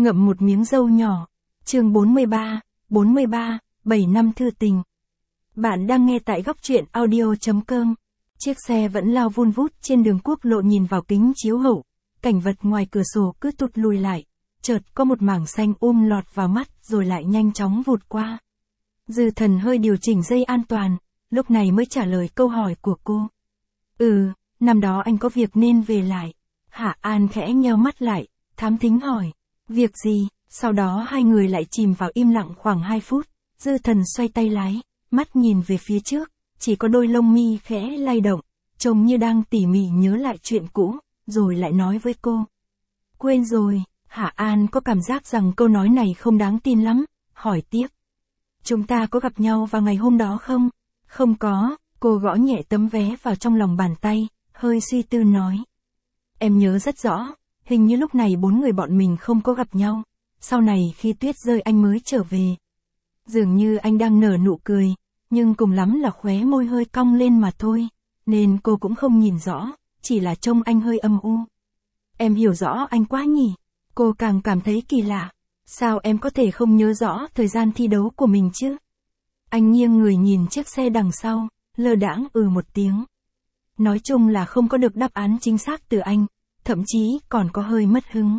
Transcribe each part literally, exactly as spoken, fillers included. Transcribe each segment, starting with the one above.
ngậm một miếng dâu nhỏ. Chương bốn mươi ba, bốn mươi ba, bảy năm thư tình. Bạn đang nghe tại góc truyện audio chấm com. Chiếc xe vẫn lao vun vút trên đường quốc lộ, nhìn vào kính chiếu hậu. Cảnh vật ngoài cửa sổ cứ tụt lùi lại. Chợt có một mảng xanh um lọt vào mắt rồi lại nhanh chóng vụt qua. Dư Thần hơi điều chỉnh dây an toàn, lúc này mới trả lời câu hỏi của cô. Ừ, năm đó anh có việc nên về lại. Hạ An khẽ nheo mắt lại, thám thính hỏi. Việc gì? Sau đó hai người lại chìm vào im lặng khoảng hai phút. Dư Thần xoay tay lái, mắt nhìn về phía trước, chỉ có đôi lông mi khẽ lay động, trông như đang tỉ mỉ nhớ lại chuyện cũ, rồi lại nói với cô. Quên rồi. Hạ An có cảm giác rằng câu nói này không đáng tin lắm, hỏi tiếp. Chúng ta có gặp nhau vào ngày hôm đó không? Không có, cô gõ nhẹ tấm vé vào trong lòng bàn tay, hơi suy tư nói. Em nhớ rất rõ, hình như lúc này bốn người bọn mình không có gặp nhau, sau này khi tuyết rơi anh mới trở về. Dường như anh đang nở nụ cười, nhưng cùng lắm là khóe môi hơi cong lên mà thôi, nên cô cũng không nhìn rõ, chỉ là trông anh hơi âm u. Em hiểu rõ anh quá nhỉ? Cô càng cảm thấy kỳ lạ. Sao em có thể không nhớ rõ thời gian thi đấu của mình chứ? Anh nghiêng người nhìn chiếc xe đằng sau, lơ đãng ừ một tiếng. Nói chung là không có được đáp án chính xác từ anh, thậm chí còn có hơi mất hứng.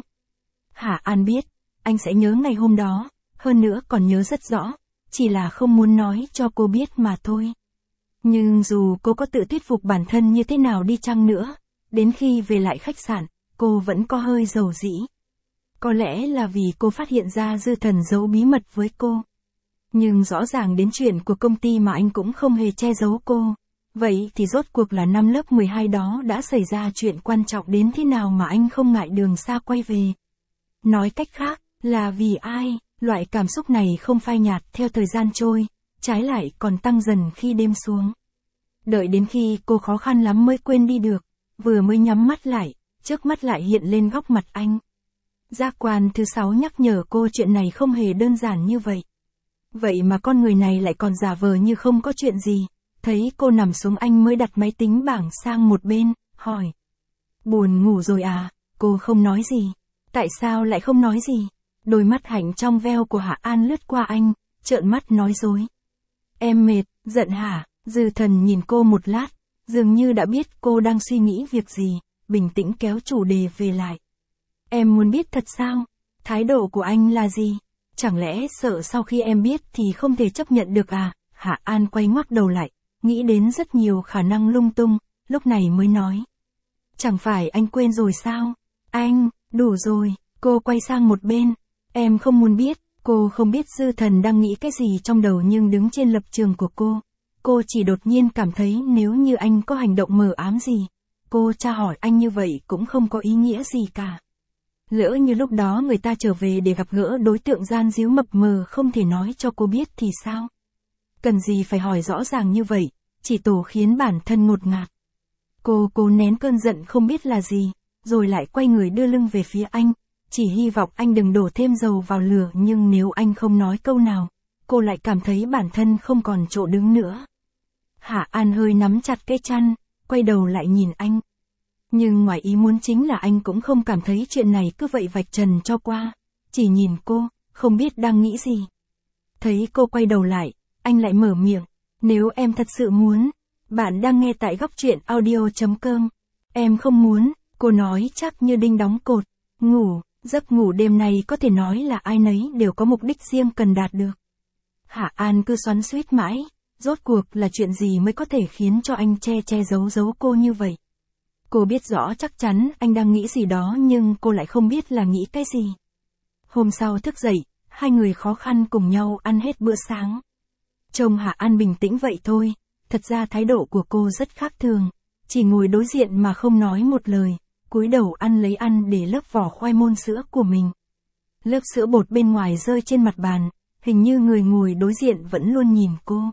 Hạ An biết, anh sẽ nhớ ngày hôm đó, hơn nữa còn nhớ rất rõ, chỉ là không muốn nói cho cô biết mà thôi. Nhưng dù cô có tự thuyết phục bản thân như thế nào đi chăng nữa, đến khi về lại khách sạn, cô vẫn có hơi dầu dĩ. Có lẽ là vì cô phát hiện ra Dư Thần giấu bí mật với cô. Nhưng rõ ràng đến chuyện của công ty mà anh cũng không hề che giấu cô. Vậy thì rốt cuộc là năm lớp mười hai đó đã xảy ra chuyện quan trọng đến thế nào mà anh không ngại đường xa quay về. Nói cách khác, là vì ai, loại cảm xúc này không phai nhạt theo thời gian trôi, trái lại còn tăng dần khi đêm xuống. Đợi đến khi cô khó khăn lắm mới quên đi được, vừa mới nhắm mắt lại, trước mắt lại hiện lên góc mặt anh. Giác quan thứ sáu nhắc nhở cô chuyện này không hề đơn giản như vậy. Vậy mà con người này lại còn giả vờ như không có chuyện gì. Thấy cô nằm xuống anh mới đặt máy tính bảng sang một bên, hỏi. Buồn ngủ rồi à? Cô không nói gì. Tại sao lại không nói gì? Đôi mắt hạnh trong veo của Hạ An lướt qua anh, trợn mắt nói dối. Em mệt, giận hả? Dư Thần nhìn cô một lát, dường như đã biết cô đang suy nghĩ việc gì, bình tĩnh kéo chủ đề về lại. Em muốn biết thật sao? Thái độ của anh là gì? Chẳng lẽ sợ sau khi em biết thì không thể chấp nhận được à? Hạ An quay ngoắt đầu lại, nghĩ đến rất nhiều khả năng lung tung, lúc này mới nói. Chẳng phải anh quên rồi sao? Anh, đủ rồi, cô quay sang một bên. Em không muốn biết, cô không biết Dư Thần đang nghĩ cái gì trong đầu, nhưng đứng trên lập trường của cô. Cô chỉ đột nhiên cảm thấy nếu như anh có hành động mờ ám gì, cô tra hỏi anh như vậy cũng không có ý nghĩa gì cả. Lỡ như lúc đó người ta trở về để gặp gỡ đối tượng gian díu mập mờ không thể nói cho cô biết thì sao? Cần gì phải hỏi rõ ràng như vậy, chỉ tổ khiến bản thân ngột ngạt. Cô cố nén cơn giận không biết là gì, rồi lại quay người đưa lưng về phía anh, chỉ hy vọng anh đừng đổ thêm dầu vào lửa, nhưng nếu anh không nói câu nào, cô lại cảm thấy bản thân không còn chỗ đứng nữa. Hạ An hơi nắm chặt cái chăn, quay đầu lại nhìn anh. Nhưng ngoài ý muốn chính là anh cũng không cảm thấy chuyện này cứ vậy vạch trần cho qua, chỉ nhìn cô, không biết đang nghĩ gì. Thấy cô quay đầu lại, anh lại mở miệng, nếu em thật sự muốn, bạn đang nghe tại góc truyện audio chấm com. Em không muốn, cô nói chắc như đinh đóng cột, ngủ, giấc ngủ đêm nay có thể nói là ai nấy đều có mục đích riêng cần đạt được. Hạ An cứ xoắn xuýt mãi, rốt cuộc là chuyện gì mới có thể khiến cho anh che che giấu giấu cô như vậy. Cô biết rõ chắc chắn anh đang nghĩ gì đó, nhưng cô lại không biết là nghĩ cái gì. Hôm sau thức dậy, hai người khó khăn cùng nhau ăn hết bữa sáng. Trông Hạ An bình tĩnh vậy thôi, thật ra thái độ của cô rất khác thường, chỉ ngồi đối diện mà không nói một lời, cúi đầu ăn lấy ăn để lớp vỏ khoai môn sữa của mình. Lớp sữa bột bên ngoài rơi trên mặt bàn, hình như người ngồi đối diện vẫn luôn nhìn cô.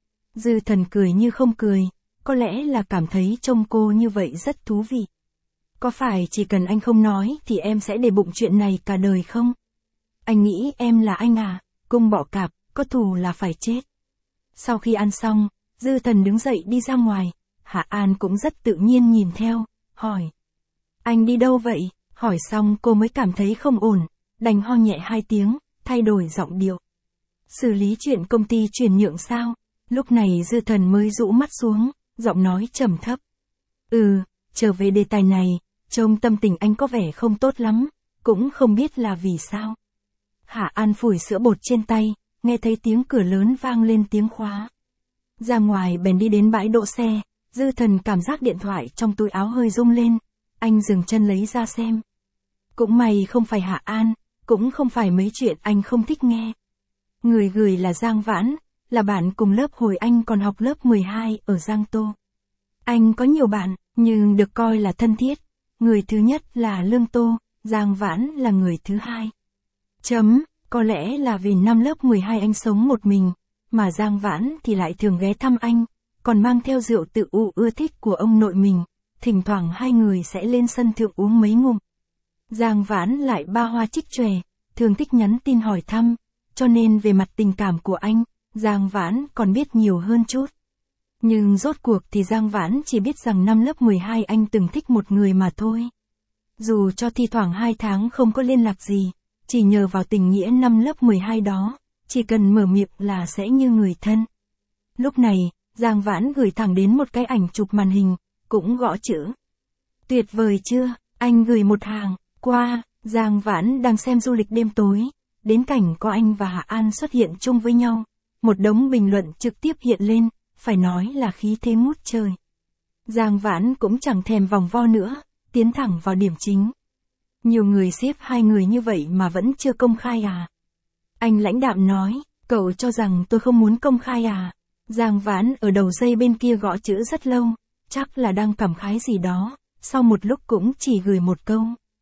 Dư Thần cười như không cười. Có lẽ là cảm thấy trông cô như vậy rất thú vị. Có phải chỉ cần anh không nói thì em sẽ để bụng chuyện này cả đời không? Anh nghĩ em là anh à? Cung bọ cạp, có thù là phải chết. Sau khi ăn xong, Dư Thần đứng dậy đi ra ngoài. Hạ An cũng rất tự nhiên nhìn theo, hỏi. Anh đi đâu vậy? Hỏi xong cô mới cảm thấy không ổn. đành ho nhẹ hai tiếng, thay đổi giọng điệu. Xử lý chuyện công ty chuyển nhượng sao? Lúc này Dư Thần mới rũ mắt xuống, giọng nói trầm thấp. Ừ, trở về đề tài này, trông tâm tình anh có vẻ không tốt lắm, cũng không biết là vì sao. Hạ An phủi sữa bột trên tay, nghe thấy tiếng cửa lớn vang lên tiếng khóa. Ra ngoài bèn đi đến bãi đỗ xe, Dư Thần cảm giác điện thoại trong túi áo hơi rung lên, anh dừng chân lấy ra xem. Cũng may không phải Hạ An, cũng không phải mấy chuyện anh không thích nghe. Người gửi là Giang Vãn, là bạn cùng lớp hồi anh còn học lớp mười hai ở Giang Tô. Anh có nhiều bạn, nhưng được coi là thân thiết. Người thứ nhất là Lương Tô, Giang Vãn là người thứ hai. Chấm, có lẽ là vì năm lớp mười hai anh sống một mình, mà Giang Vãn thì lại thường ghé thăm anh, còn mang theo rượu tự u ưa thích của ông nội mình, thỉnh thoảng hai người sẽ lên sân thượng uống mấy ngụm. Giang Vãn lại ba hoa trích chòe, thường thích nhắn tin hỏi thăm, cho nên về mặt tình cảm của anh, Giang Vãn còn biết nhiều hơn chút. Nhưng rốt cuộc thì Giang Vãn chỉ biết rằng năm lớp mười hai anh từng thích một người mà thôi. Dù cho thi thoảng hai tháng không có liên lạc gì, chỉ nhờ vào tình nghĩa năm lớp mười hai đó, chỉ cần mở miệng là sẽ như người thân. Lúc này, Giang Vãn gửi thẳng đến một cái ảnh chụp màn hình, cũng gõ chữ. Tuyệt vời chưa, anh gửi một hàng, qua, Giang Vãn đang xem du lịch đêm tối, đến cảnh có anh và Hạ An xuất hiện chung với nhau. Một đống bình luận trực tiếp hiện lên, phải nói là khí thế ngút trời. Giang Vãn cũng chẳng thèm vòng vo nữa, tiến thẳng vào điểm chính. Nhiều người xếp hai người như vậy mà vẫn chưa công khai à? Anh lãnh đạm nói, cậu cho rằng tôi không muốn công khai à? Giang Vãn ở đầu dây bên kia gõ chữ rất lâu, chắc là đang cảm khái gì đó, sau một lúc cũng chỉ gửi một câu.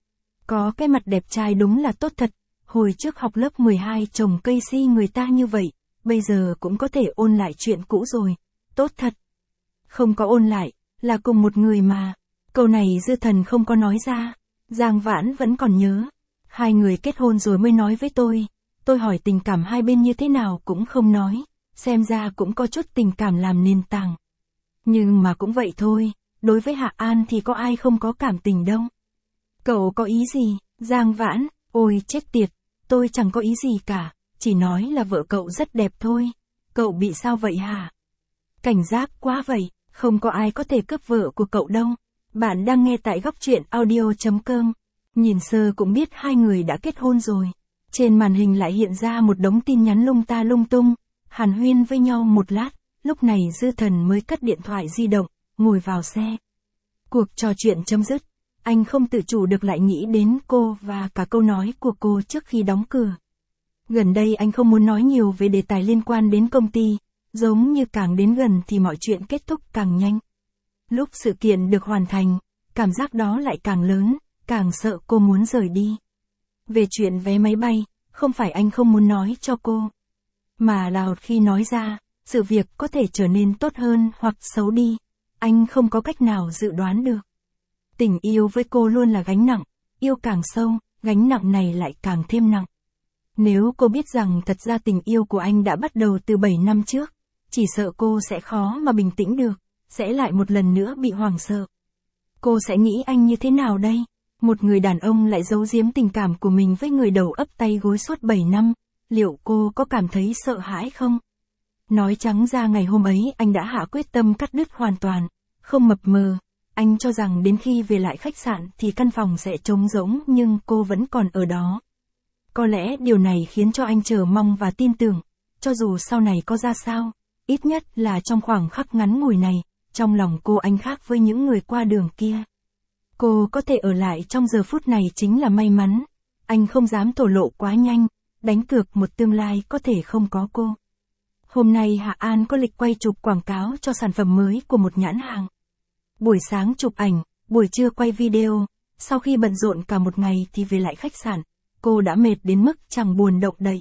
Có cái mặt đẹp trai đúng là tốt thật, hồi trước học lớp mười hai trồng cây si người ta như vậy, bây giờ cũng có thể ôn lại chuyện cũ rồi, tốt thật. Không có ôn lại, là cùng một người mà. Câu này Dư Thần không có nói ra, Giang Vãn vẫn còn nhớ. Hai người kết hôn rồi mới nói với tôi, tôi hỏi tình cảm hai bên như thế nào cũng không nói, xem ra cũng có chút tình cảm làm nền tảng. Nhưng mà cũng vậy thôi, đối với Hạ An thì có ai không có cảm tình đâu. Cậu có ý gì, Giang Vãn, ôi chết tiệt, tôi chẳng có ý gì cả, chỉ nói là vợ cậu rất đẹp thôi. Cậu bị sao vậy hả? Cảnh giác quá vậy, không có ai có thể cướp vợ của cậu đâu. Bạn đang nghe tại góc truyện audio.com. Nhìn sơ cũng biết hai người đã kết hôn rồi. Trên màn hình lại hiện ra một đống tin nhắn lung ta lung tung. Hàn huyên với nhau một lát, lúc này Dư Thần mới cất điện thoại di động, ngồi vào xe. Cuộc trò chuyện chấm dứt, anh không tự chủ được lại nghĩ đến cô và cả câu nói của cô trước khi đóng cửa. Gần đây anh không muốn nói nhiều về đề tài liên quan đến công ty, giống như càng đến gần thì mọi chuyện kết thúc càng nhanh. Lúc sự kiện được hoàn thành, cảm giác đó lại càng lớn, càng sợ cô muốn rời đi. Về chuyện vé máy bay, không phải anh không muốn nói cho cô, mà là khi nói ra, sự việc có thể trở nên tốt hơn hoặc xấu đi, anh không có cách nào dự đoán được. Tình yêu với cô luôn là gánh nặng, yêu càng sâu, gánh nặng này lại càng thêm nặng. Nếu cô biết rằng thật ra tình yêu của anh đã bắt đầu từ bảy năm trước, chỉ sợ cô sẽ khó mà bình tĩnh được, sẽ lại một lần nữa bị hoảng sợ. Cô sẽ nghĩ anh như thế nào đây? Một người đàn ông lại giấu giếm tình cảm của mình với người đầu ấp tay gối suốt bảy năm, liệu cô có cảm thấy sợ hãi không? Nói trắng ra ngày hôm ấy anh đã hạ quyết tâm cắt đứt hoàn toàn, không mập mờ. Anh cho rằng đến khi về lại khách sạn thì căn phòng sẽ trống rỗng nhưng cô vẫn còn ở đó. Có lẽ điều này khiến cho anh chờ mong và tin tưởng, cho dù sau này có ra sao, ít nhất là trong khoảng khắc ngắn ngủi này, trong lòng cô anh khác với những người qua đường kia. Cô có thể ở lại trong giờ phút này chính là may mắn, anh không dám thổ lộ quá nhanh, đánh cược một tương lai có thể không có cô. Hôm nay Hạ An có lịch quay chụp quảng cáo cho sản phẩm mới của một nhãn hàng. Buổi sáng chụp ảnh, buổi trưa quay video, sau khi bận rộn cả một ngày thì về lại khách sạn, cô đã mệt đến mức chẳng buồn động đậy.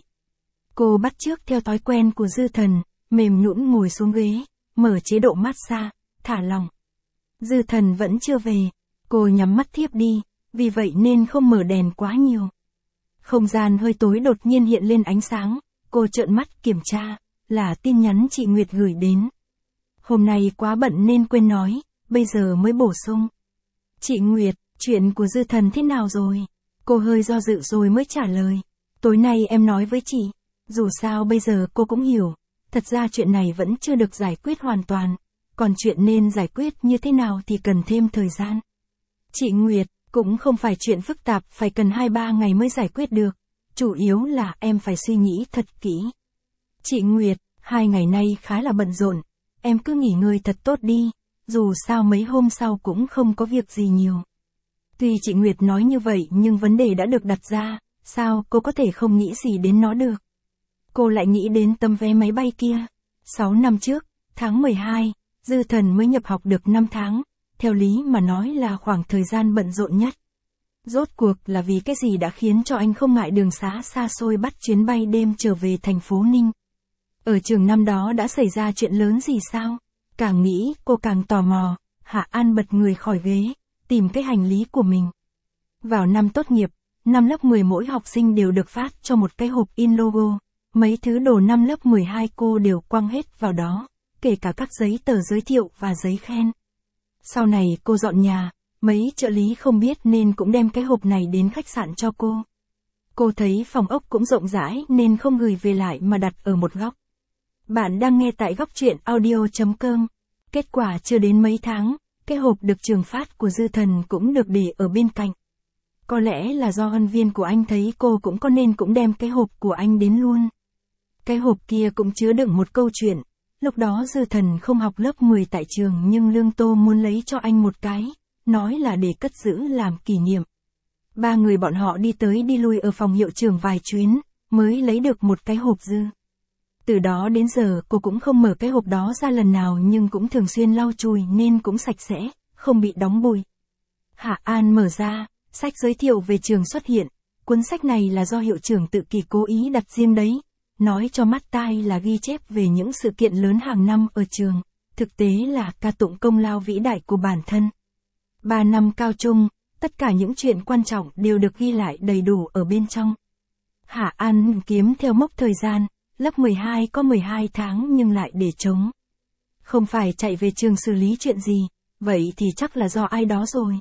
Cô bắt chước theo thói quen của Dư Thần, mềm nhũn ngồi xuống ghế, mở chế độ massage, thả lỏng. Dư Thần vẫn chưa về, cô nhắm mắt thiếp đi, vì vậy nên không mở đèn quá nhiều. Không gian hơi tối đột nhiên hiện lên ánh sáng, cô trợn mắt kiểm tra, là tin nhắn chị Nguyệt gửi đến. Hôm nay quá bận nên quên nói, bây giờ mới bổ sung. Chị Nguyệt, chuyện của Dư Thần thế nào rồi? Cô hơi do dự rồi mới trả lời. Tối nay em nói với chị. Dù sao bây giờ cô cũng hiểu. Thật ra chuyện này vẫn chưa được giải quyết hoàn toàn. Còn chuyện nên giải quyết như thế nào thì cần thêm thời gian. Chị Nguyệt, cũng không phải chuyện phức tạp phải cần hai ba ngày mới giải quyết được. Chủ yếu là em phải suy nghĩ thật kỹ. Chị Nguyệt, hai ngày nay khá là bận rộn. Em cứ nghỉ ngơi thật tốt đi. Dù sao mấy hôm sau cũng không có việc gì nhiều. Tuy chị Nguyệt nói như vậy nhưng vấn đề đã được đặt ra. Sao cô có thể không nghĩ gì đến nó được? Cô lại nghĩ đến tấm vé máy bay kia. sáu năm trước, tháng mười hai, Dư Thần mới nhập học được năm tháng. Theo lý mà nói là khoảng thời gian bận rộn nhất. Rốt cuộc là vì cái gì đã khiến cho anh không ngại đường xá xa xôi bắt chuyến bay đêm trở về thành phố Ninh? Ở trường năm đó đã xảy ra chuyện lớn gì sao? Càng nghĩ cô càng tò mò. Hạ An bật người khỏi ghế, tìm cái hành lý của mình. Vào năm tốt nghiệp, năm lớp mười mỗi học sinh đều được phát cho một cái hộp in logo. Mấy thứ đồ năm lớp mười hai cô đều quăng hết vào đó, kể cả các giấy tờ giới thiệu và giấy khen. Sau này cô dọn nhà, mấy trợ lý không biết nên cũng đem cái hộp này đến khách sạn cho cô. Cô thấy phòng ốc cũng rộng rãi nên không gửi về lại mà đặt ở một góc. Bạn đang nghe tại góc truyện audio chấm com. Kết quả chưa đến mấy tháng, cái hộp được trường phát của Dư Thần cũng được để ở bên cạnh. Có lẽ là do ân viên của anh thấy cô cũng có nên cũng đem cái hộp của anh đến luôn. Cái hộp kia cũng chứa đựng một câu chuyện. Lúc đó Dư Thần không học lớp mười tại trường nhưng Lương Tô muốn lấy cho anh một cái, nói là để cất giữ làm kỷ niệm. Ba người bọn họ đi tới đi lui ở phòng hiệu trưởng vài chuyến, mới lấy được một cái hộp dư. Từ đó đến giờ cô cũng không mở cái hộp đó ra lần nào nhưng cũng thường xuyên lau chùi nên cũng sạch sẽ, không bị đóng bụi. Hạ An mở ra, sách giới thiệu về trường xuất hiện. Cuốn sách này là do hiệu trưởng tự kỷ cố ý đặt riêng đấy. Nói cho mắt tai là ghi chép về những sự kiện lớn hàng năm ở trường. Thực tế là ca tụng công lao vĩ đại của bản thân. Ba năm cao trung, tất cả những chuyện quan trọng đều được ghi lại đầy đủ ở bên trong. Hạ An kiếm theo mốc thời gian. Lớp mười hai có mười hai tháng nhưng lại để trống. Không phải chạy về trường xử lý chuyện gì, vậy thì chắc là do ai đó rồi.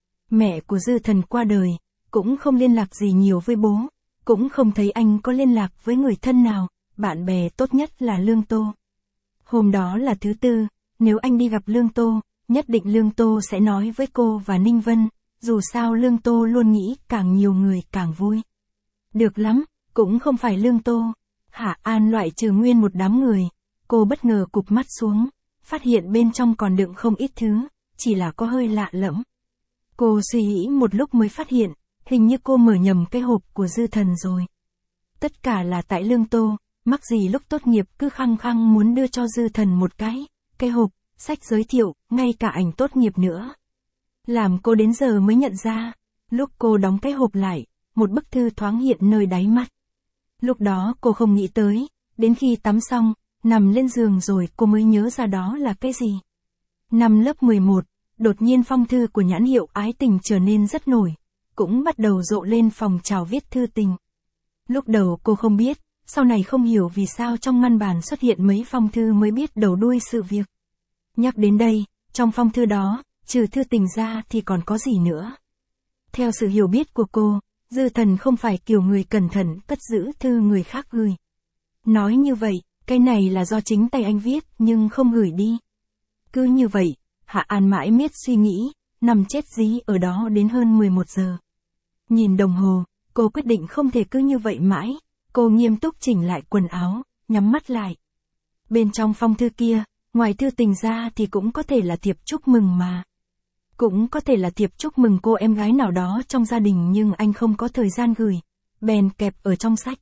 Mẹ của Dư Thần qua đời, cũng không liên lạc gì nhiều với bố, cũng không thấy anh có liên lạc với người thân nào, bạn bè tốt nhất là Lương Tô. Hôm đó là thứ tư, nếu anh đi gặp Lương Tô, nhất định Lương Tô sẽ nói với cô và Ninh Vân, dù sao Lương Tô luôn nghĩ càng nhiều người càng vui. Được lắm, cũng không phải Lương Tô. Hạ An loại trừ nguyên một đám người, cô bất ngờ cụp mắt xuống, phát hiện bên trong còn đựng không ít thứ, chỉ là có hơi lạ lẫm. Cô suy nghĩ một lúc mới phát hiện, hình như cô mở nhầm cái hộp của Dư Thần rồi. Tất cả là tại Lương Tô, mắc gì lúc tốt nghiệp cứ khăng khăng muốn đưa cho Dư Thần một cái, cái hộp, sách giới thiệu, ngay cả ảnh tốt nghiệp nữa. Làm cô đến giờ mới nhận ra, lúc cô đóng cái hộp lại, một bức thư thoáng hiện nơi đáy mắt. Lúc đó cô không nghĩ tới, đến khi tắm xong, nằm lên giường rồi cô mới nhớ ra đó là cái gì. Năm lớp mười một, đột nhiên phong thư của nhãn hiệu Ái Tình trở nên rất nổi, cũng bắt đầu rộ lên phòng trào viết thư tình. Lúc đầu cô không biết, sau này không hiểu vì sao trong ngăn bàn xuất hiện mấy phong thư mới biết đầu đuôi sự việc. Nhắc đến đây, trong phong thư đó, trừ thư tình ra thì còn có gì nữa. Theo sự hiểu biết của cô, Dư Thần không phải kiểu người cẩn thận cất giữ thư người khác gửi. Nói như vậy, cái này là do chính tay anh viết nhưng không gửi đi. Cứ như vậy, Hạ An mãi miết suy nghĩ, nằm chết dí ở đó đến hơn mười một giờ. Nhìn đồng hồ, cô quyết định không thể cứ như vậy mãi, cô nghiêm túc chỉnh lại quần áo, nhắm mắt lại. Bên trong phong thư kia, ngoài thư tình ra thì cũng có thể là thiệp chúc mừng mà. Cũng có thể là thiệp chúc mừng cô em gái nào đó trong gia đình nhưng anh không có thời gian gửi, bèn kẹp ở trong sách.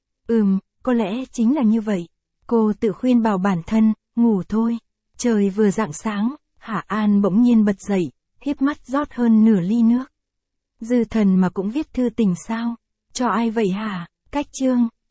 Ừm, có lẽ chính là như vậy. Cô tự khuyên bảo bản thân, ngủ thôi. Trời vừa rạng sáng, Hạ An bỗng nhiên bật dậy, híp mắt rót hơn nửa ly nước. Dư Thần mà cũng viết thư tình sao? Cho ai vậy hả? Cách chương.